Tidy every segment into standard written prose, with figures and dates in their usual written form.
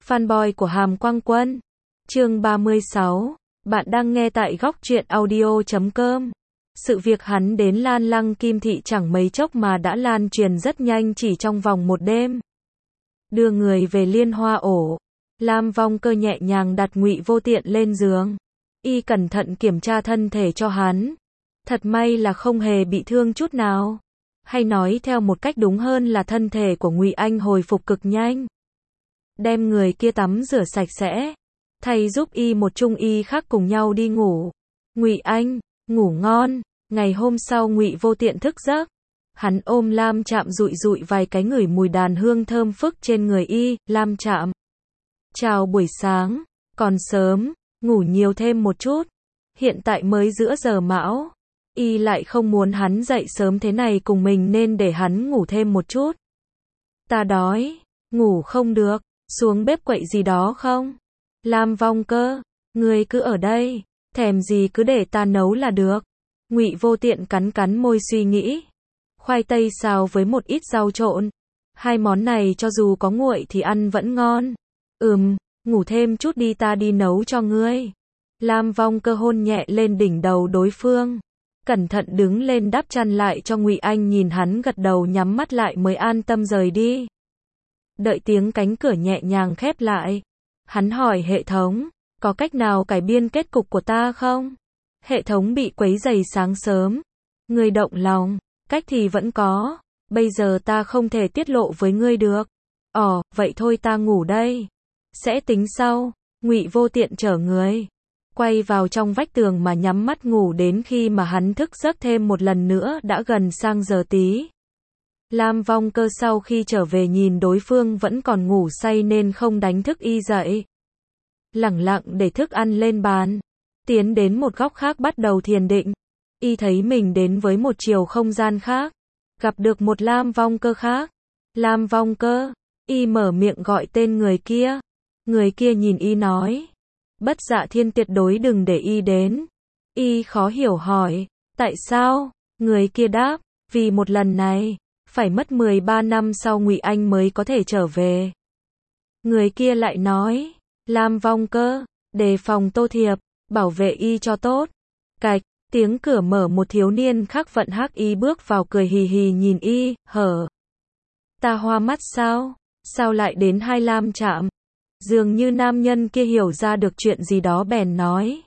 Fanboy của Hàm Quang Quân. Chương 36. Bạn đang nghe tại góc truyện audio.com. Sự việc hắn đến Lan Lăng Kim Thị chẳng mấy chốc mà đã lan truyền rất nhanh chỉ trong vòng một đêm. Đưa người về Liên Hoa ổ. Lam Vong Cơ nhẹ nhàng đặt Ngụy Vô Tiện lên giường. Y cẩn thận kiểm tra thân thể cho hắn. Thật may là không hề bị thương chút nào. Hay nói theo một cách đúng hơn là thân thể của Ngụy Anh hồi phục cực nhanh. Đem người kia tắm rửa sạch sẽ, thầy giúp y một trung y khác cùng nhau đi ngủ. Ngụy Anh ngủ ngon. Ngày hôm sau Ngụy Vô Tiện thức giấc, hắn ôm Lam Trạm dụi dụi vài cái ngửi mùi đàn hương thơm phức trên người y. Lam Trạm, chào buổi sáng, còn sớm, ngủ nhiều thêm một chút. Hiện tại mới giữa giờ mão, y lại không muốn hắn dậy sớm thế này cùng mình nên để hắn ngủ thêm một chút. Ta đói, ngủ không được, xuống bếp quậy gì đó không? Lam Vong Cơ, ngươi cứ ở đây, thèm gì cứ để ta nấu là được. Ngụy Vô Tiện cắn cắn môi suy nghĩ. Khoai tây xào với một ít rau trộn, hai món này cho dù có nguội thì ăn vẫn ngon. Ngủ thêm chút đi, ta đi nấu cho ngươi. Lam Vong Cơ hôn nhẹ lên đỉnh đầu đối phương, cẩn thận đứng lên đắp chăn lại cho Ngụy Anh, nhìn hắn gật đầu nhắm mắt lại mới an tâm rời đi. Đợi tiếng cánh cửa nhẹ nhàng khép lại, hắn hỏi hệ thống, có cách nào cải biên kết cục của ta không? Hệ thống bị quấy rầy sáng sớm. Ngươi động lòng, cách thì vẫn có, bây giờ ta không thể tiết lộ với ngươi được. Vậy thôi ta ngủ đây. Sẽ tính sau. Ngụy Vô Tiện chở người quay vào trong vách tường mà nhắm mắt ngủ đến khi mà hắn thức giấc thêm một lần nữa đã gần sang giờ tí. Lam Vong Cơ sau khi trở về nhìn đối phương vẫn còn ngủ say nên không đánh thức y dậy. Lẳng lặng để thức ăn lên bàn, tiến đến một góc khác bắt đầu thiền định. Y thấy mình đến với một chiều không gian khác, gặp được một Lam Vong Cơ khác. Lam Vong Cơ, y mở miệng gọi tên người kia. Người kia nhìn y nói, Bất Dạ Thiên tuyệt đối đừng để y đến. Y khó hiểu hỏi, tại sao? Người kia đáp, vì một lần này, phải mất 13 năm sau Ngụy Anh mới có thể trở về. Người kia lại nói, Lam Vong Cơ, đề phòng Tô Thiệp, bảo vệ y cho tốt. Cạch, tiếng cửa mở, một thiếu niên khác vận hắc y bước vào cười hì hì nhìn y, hở. Ta hoa mắt sao? Sao lại đến hai Lam Trạm? Dường như nam nhân kia hiểu ra được chuyện gì đó bèn nói.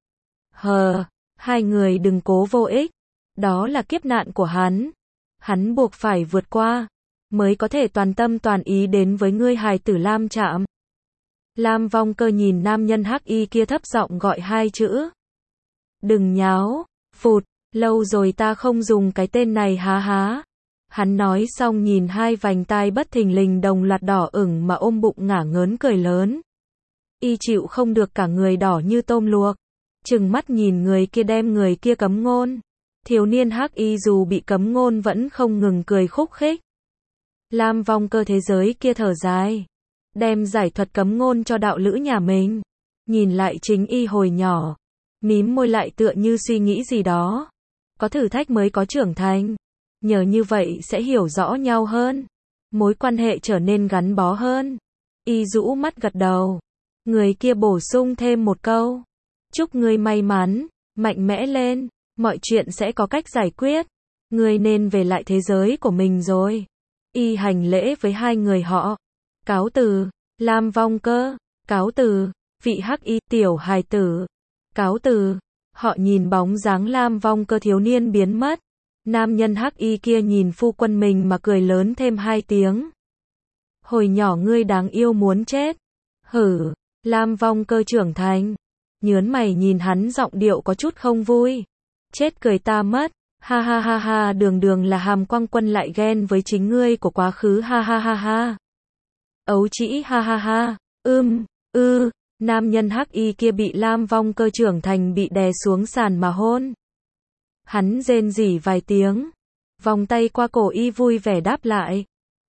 Hai người đừng cố vô ích. Đó là kiếp nạn của hắn. Hắn buộc phải vượt qua, mới có thể toàn tâm toàn ý đến với ngươi hài tử Lam Trạm. Lam Vong Cơ nhìn nam nhân hắc y kia thấp giọng gọi hai chữ. Đừng nháo, phụt, lâu rồi ta không dùng cái tên này há. Hắn nói xong nhìn hai vành tai bất thình lình đồng loạt đỏ ửng mà ôm bụng ngả ngớn cười lớn. Y chịu không được, cả người đỏ như tôm luộc. Trừng mắt nhìn người kia đem người kia cấm ngôn. Thiếu niên hắc y dù bị cấm ngôn vẫn không ngừng cười khúc khích. Lam Vong Cơ thế giới kia thở dài, đem giải thuật cấm ngôn cho đạo lữ nhà mình. Nhìn lại chính y hồi nhỏ, mím môi lại tựa như suy nghĩ gì đó. Có thử thách mới có trưởng thành. Nhờ như vậy sẽ hiểu rõ nhau hơn, mối quan hệ trở nên gắn bó hơn. Y rũ mắt gật đầu. Người kia bổ sung thêm một câu. Chúc ngươi may mắn, mạnh mẽ lên, mọi chuyện sẽ có cách giải quyết. Ngươi nên về lại thế giới của mình rồi. Y hành lễ với hai người họ. Cáo từ, Lam Vong Cơ, cáo từ, vị hắc y tiểu hài tử. Cáo từ. Họ nhìn bóng dáng Lam Vong Cơ thiếu niên biến mất. Nam nhân hắc y kia nhìn phu quân mình mà cười lớn thêm hai tiếng. Hồi nhỏ ngươi đáng yêu muốn chết. Lam Vong Cơ trưởng thành, nhớn mày nhìn hắn, giọng điệu có chút không vui. Chết cười ta mất. Ha, đường là Hàm Quang Quân lại ghen với chính ngươi của quá khứ, ha. Ấu trĩ, ha. Nam nhân hắc y kia bị Lam Vong Cơ trưởng thành bị đè xuống sàn mà hôn. Hắn rên rỉ vài tiếng, vòng tay qua cổ y vui vẻ đáp lại.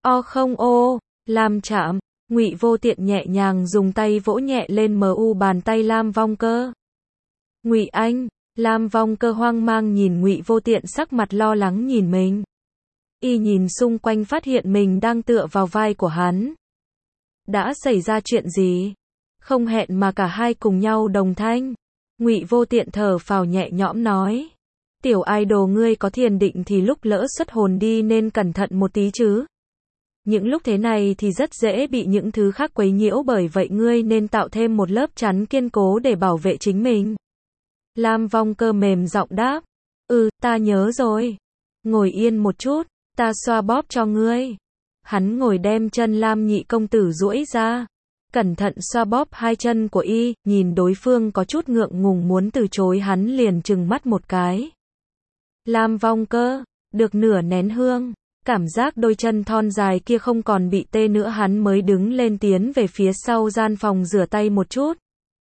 Lam Trạm. Ngụy Vô Tiện nhẹ nhàng dùng tay vỗ nhẹ lên bàn tay Lam Vong Cơ. Ngụy Anh. Lam Vong Cơ hoang mang nhìn Ngụy Vô Tiện, sắc mặt lo lắng nhìn mình. Y nhìn xung quanh phát hiện mình đang tựa vào vai của hắn. Đã xảy ra chuyện gì? Không hẹn mà cả hai cùng nhau đồng thanh. Ngụy Vô Tiện thở phào nhẹ nhõm nói. Tiểu idol ngươi có thiền định thì lúc lỡ xuất hồn đi nên cẩn thận một tí chứ. Những lúc thế này thì rất dễ bị những thứ khác quấy nhiễu, bởi vậy ngươi nên tạo thêm một lớp chắn kiên cố để bảo vệ chính mình. Lam Vong Cơ mềm giọng đáp. Ta nhớ rồi. Ngồi yên một chút, ta xoa bóp cho ngươi. Hắn ngồi đem chân Lam nhị công tử duỗi ra. Cẩn thận xoa bóp hai chân của y, nhìn đối phương có chút ngượng ngùng muốn từ chối, hắn liền trừng mắt một cái. Lam Vong Cơ, được nửa nén hương, cảm giác đôi chân thon dài kia không còn bị tê nữa, hắn mới đứng lên tiến về phía sau gian phòng rửa tay một chút.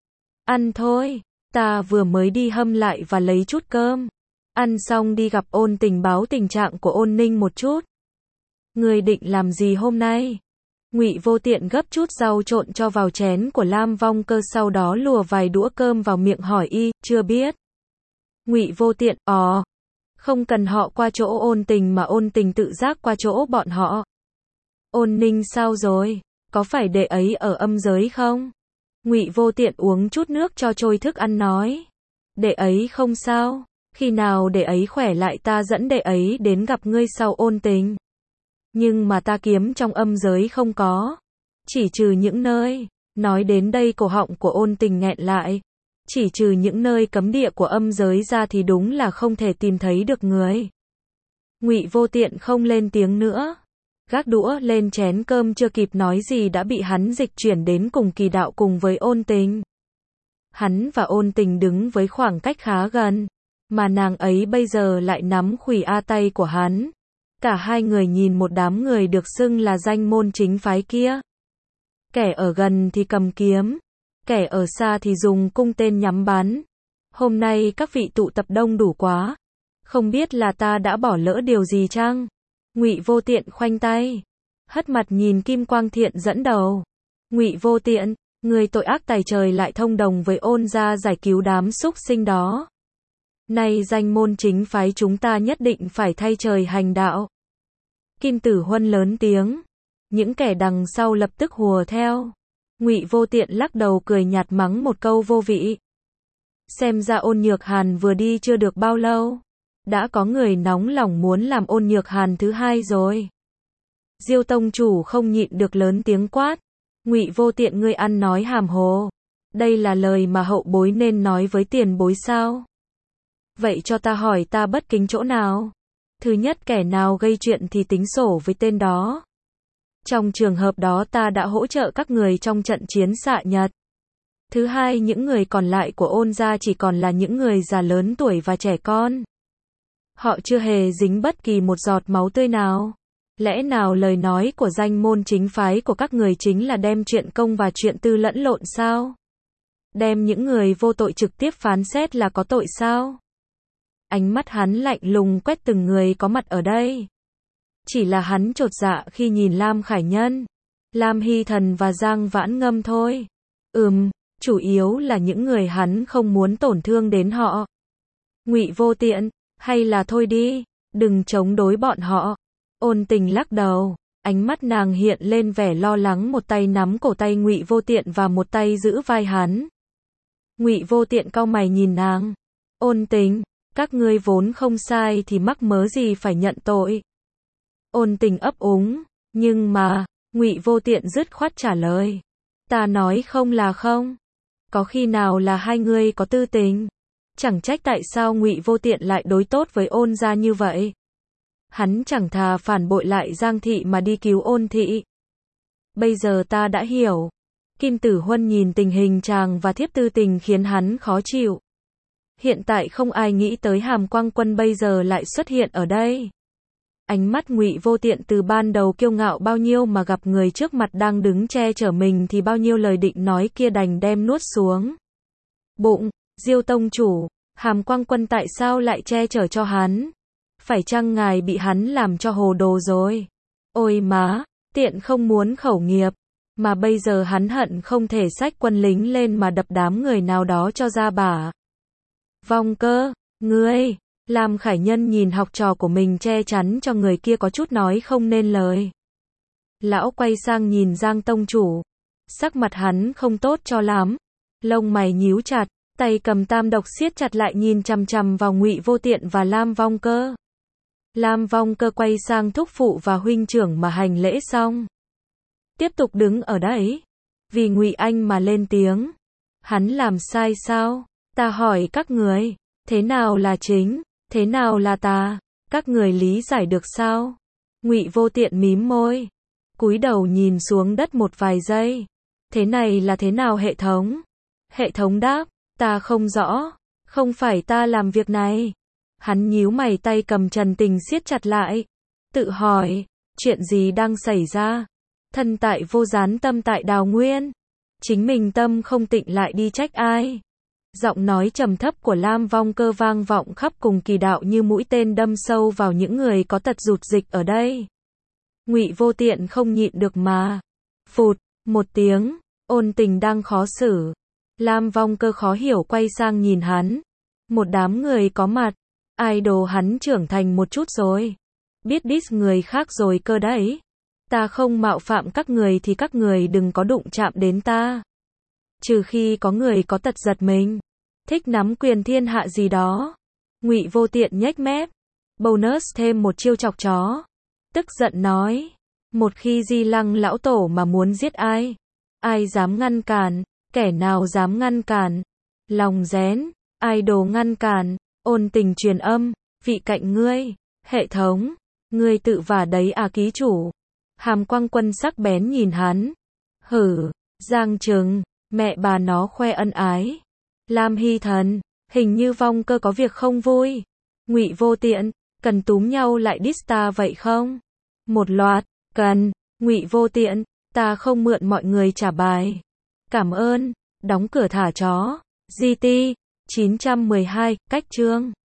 Ăn thôi, ta vừa mới đi hâm lại và lấy chút cơm. Ăn xong đi gặp Ôn Tình báo tình trạng của Ôn Ninh một chút. Người định làm gì hôm nay? Ngụy Vô Tiện gấp chút rau trộn cho vào chén của Lam Vong Cơ, sau đó lùa vài đũa cơm vào miệng hỏi y, chưa biết. Ngụy Vô Tiện, không cần họ qua chỗ Ôn Tình mà Ôn Tình tự giác qua chỗ bọn họ. Ôn Ninh sao rồi? Có phải đệ ấy ở âm giới không? Ngụy Vô Tiện uống chút nước cho trôi thức ăn nói. Đệ ấy không sao, khi nào đệ ấy khỏe lại ta dẫn đệ ấy đến gặp ngươi sau. Ôn Tình. Nhưng mà ta kiếm trong âm giới không có. Chỉ trừ những nơi. Nói đến đây cổ họng của Ôn Tình nghẹn lại. Chỉ trừ những nơi cấm địa của âm giới ra thì đúng là không thể tìm thấy được người. Ngụy Vô Tiện không lên tiếng nữa. Gác đũa lên chén cơm, chưa kịp nói gì đã bị hắn dịch chuyển đến cùng Kỳ Đạo cùng với Ôn Tình. Hắn và Ôn Tình đứng với khoảng cách khá gần, mà nàng ấy bây giờ lại nắm khuỷu tay của hắn. Cả hai người nhìn một đám người được xưng là danh môn chính phái kia. Kẻ ở gần thì cầm kiếm, kẻ ở xa thì dùng cung tên nhắm bắn. Hôm nay các vị tụ tập đông đủ quá. Không biết là ta đã bỏ lỡ điều gì chăng? Ngụy Vô Tiện khoanh tay, hất mặt nhìn Kim Quang Thiện dẫn đầu. Ngụy Vô Tiện, người tội ác tày trời lại thông đồng với Ôn gia giải cứu đám súc sinh đó. Nay danh môn chính phái chúng ta nhất định phải thay trời hành đạo. Kim Tử Huân lớn tiếng. Những kẻ đằng sau lập tức hùa theo. Ngụy Vô Tiện lắc đầu cười nhạt mắng một câu vô vị. Xem ra Ôn Nhược Hàn vừa đi chưa được bao lâu. Đã có người nóng lòng muốn làm Ôn Nhược Hàn thứ hai rồi. Diêu tông chủ không nhịn được lớn tiếng quát. Ngụy Vô Tiện, ngươi ăn nói hàm hồ. Đây là lời mà hậu bối nên nói với tiền bối sao? Vậy cho ta hỏi, ta bất kính chỗ nào? Thứ nhất, kẻ nào gây chuyện thì tính sổ với tên đó. Trong trường hợp đó ta đã hỗ trợ các người trong trận chiến xạ nhật. Thứ hai, những người còn lại của Ôn gia chỉ còn là những người già lớn tuổi và trẻ con. Họ chưa hề dính bất kỳ một giọt máu tươi nào. Lẽ nào lời nói của danh môn chính phái của các người chính là đem chuyện công và chuyện tư lẫn lộn sao? Đem những người vô tội trực tiếp phán xét là có tội sao? Ánh mắt hắn lạnh lùng quét từng người có mặt ở đây. Chỉ là hắn chột dạ khi nhìn Lam Khải Nhân, Lam Hy Thần và Giang Vãn Ngâm thôi. Chủ yếu là những người hắn không muốn tổn thương đến họ. Ngụy Vô Tiện, hay là thôi đi, đừng chống đối bọn họ. Ôn Tình lắc đầu, ánh mắt nàng hiện lên vẻ lo lắng, một tay nắm cổ tay Ngụy Vô Tiện và một tay giữ vai hắn. Ngụy Vô Tiện cau mày nhìn nàng. Ôn Tình, các ngươi vốn không sai thì mắc mớ gì phải nhận tội. Ôn Tình ấp úng, nhưng mà, Ngụy Vô Tiện dứt khoát trả lời. Ta nói không là không. Có khi nào là hai người có tư tình. Chẳng trách tại sao Ngụy Vô Tiện lại đối tốt với Ôn gia như vậy. Hắn chẳng thà phản bội lại Giang thị mà đi cứu Ôn thị. Bây giờ ta đã hiểu. Kim Tử Huân nhìn tình hình chàng và thiếp tư tình khiến hắn khó chịu. Hiện tại không ai nghĩ tới Hàm Quang Quân bây giờ lại xuất hiện ở đây. Ánh mắt Ngụy Vô Tiện từ ban đầu kiêu ngạo bao nhiêu mà gặp người trước mặt đang đứng che chở mình thì bao nhiêu lời định nói kia đành đem nuốt xuống. Bụng, Diêu tông chủ, Hàm Quang Quân tại sao lại che chở cho hắn? Phải chăng ngài bị hắn làm cho hồ đồ rồi? Ôi má, Tiện không muốn khẩu nghiệp, mà bây giờ hắn hận không thể xách quân lính lên mà đập đám người nào đó cho ra bả. Vong Cơ, ngươi, Lam Khải Nhân nhìn học trò của mình che chắn cho người kia có chút nói không nên lời. Lão quay sang nhìn Giang tông chủ, Sắc mặt hắn không tốt cho lắm, lông mày nhíu chặt, tay cầm tam độc siết chặt lại nhìn chằm chằm vào Ngụy Vô Tiện và Lam Vong Cơ. Lam Vong Cơ quay sang thúc phụ và huynh trưởng mà hành lễ xong, tiếp tục đứng ở đấy, vì Ngụy Anh mà lên tiếng. Hắn làm sai sao? Ta hỏi các người, thế nào là chính, thế nào là tà? Các người lý giải được sao? Ngụy Vô Tiện mím môi, cúi đầu nhìn xuống đất một vài giây. Thế này là thế nào hệ thống? Hệ thống đáp, ta không rõ, không phải ta làm việc này. Hắn nhíu mày, tay cầm Trần Tình siết chặt lại, tự hỏi, chuyện gì đang xảy ra? Thân tại vô gián, tâm tại đào nguyên. Chính mình tâm không tịnh lại đi trách ai? Giọng nói trầm thấp của Lam Vong Cơ vang vọng khắp cùng kỳ đạo như mũi tên đâm sâu vào những người có tật rụt dịch ở đây. Ngụy Vô Tiện không nhịn được mà. Phụt, một tiếng, ôn tình đang khó xử. Lam Vong Cơ khó hiểu quay sang nhìn hắn. Một đám người có mặt. Idol hắn trưởng thành một chút rồi. Biết diss người khác rồi cơ đấy. Ta không mạo phạm các người thì các người đừng có đụng chạm đến ta. Trừ khi có người có tật giật mình, thích nắm quyền thiên hạ gì đó. Ngụy Vô Tiện nhếch mép. Bonus thêm một chiêu chọc chó. Tức giận nói. Một khi Di Lăng lão tổ mà muốn giết ai, ai dám ngăn cản, kẻ nào dám ngăn cản. Lòng rén, idol ngăn cản, ôn tình truyền âm, vị cạnh ngươi, hệ thống, ngươi tự vả đấy à ký chủ. Hàm Quang Quân sắc bén nhìn hắn. Hử, Giang Trừng, mẹ bà nó khoe ân ái. Lam Hy Thần, hình như Vong Cơ có việc không vui. Ngụy Vô Tiện, cần túm nhau lại diss ta vậy không? Một loạt, cần. Ngụy Vô Tiện, ta không mượn mọi người trả bài. Cảm ơn, đóng cửa thả chó. GT 912, cách chương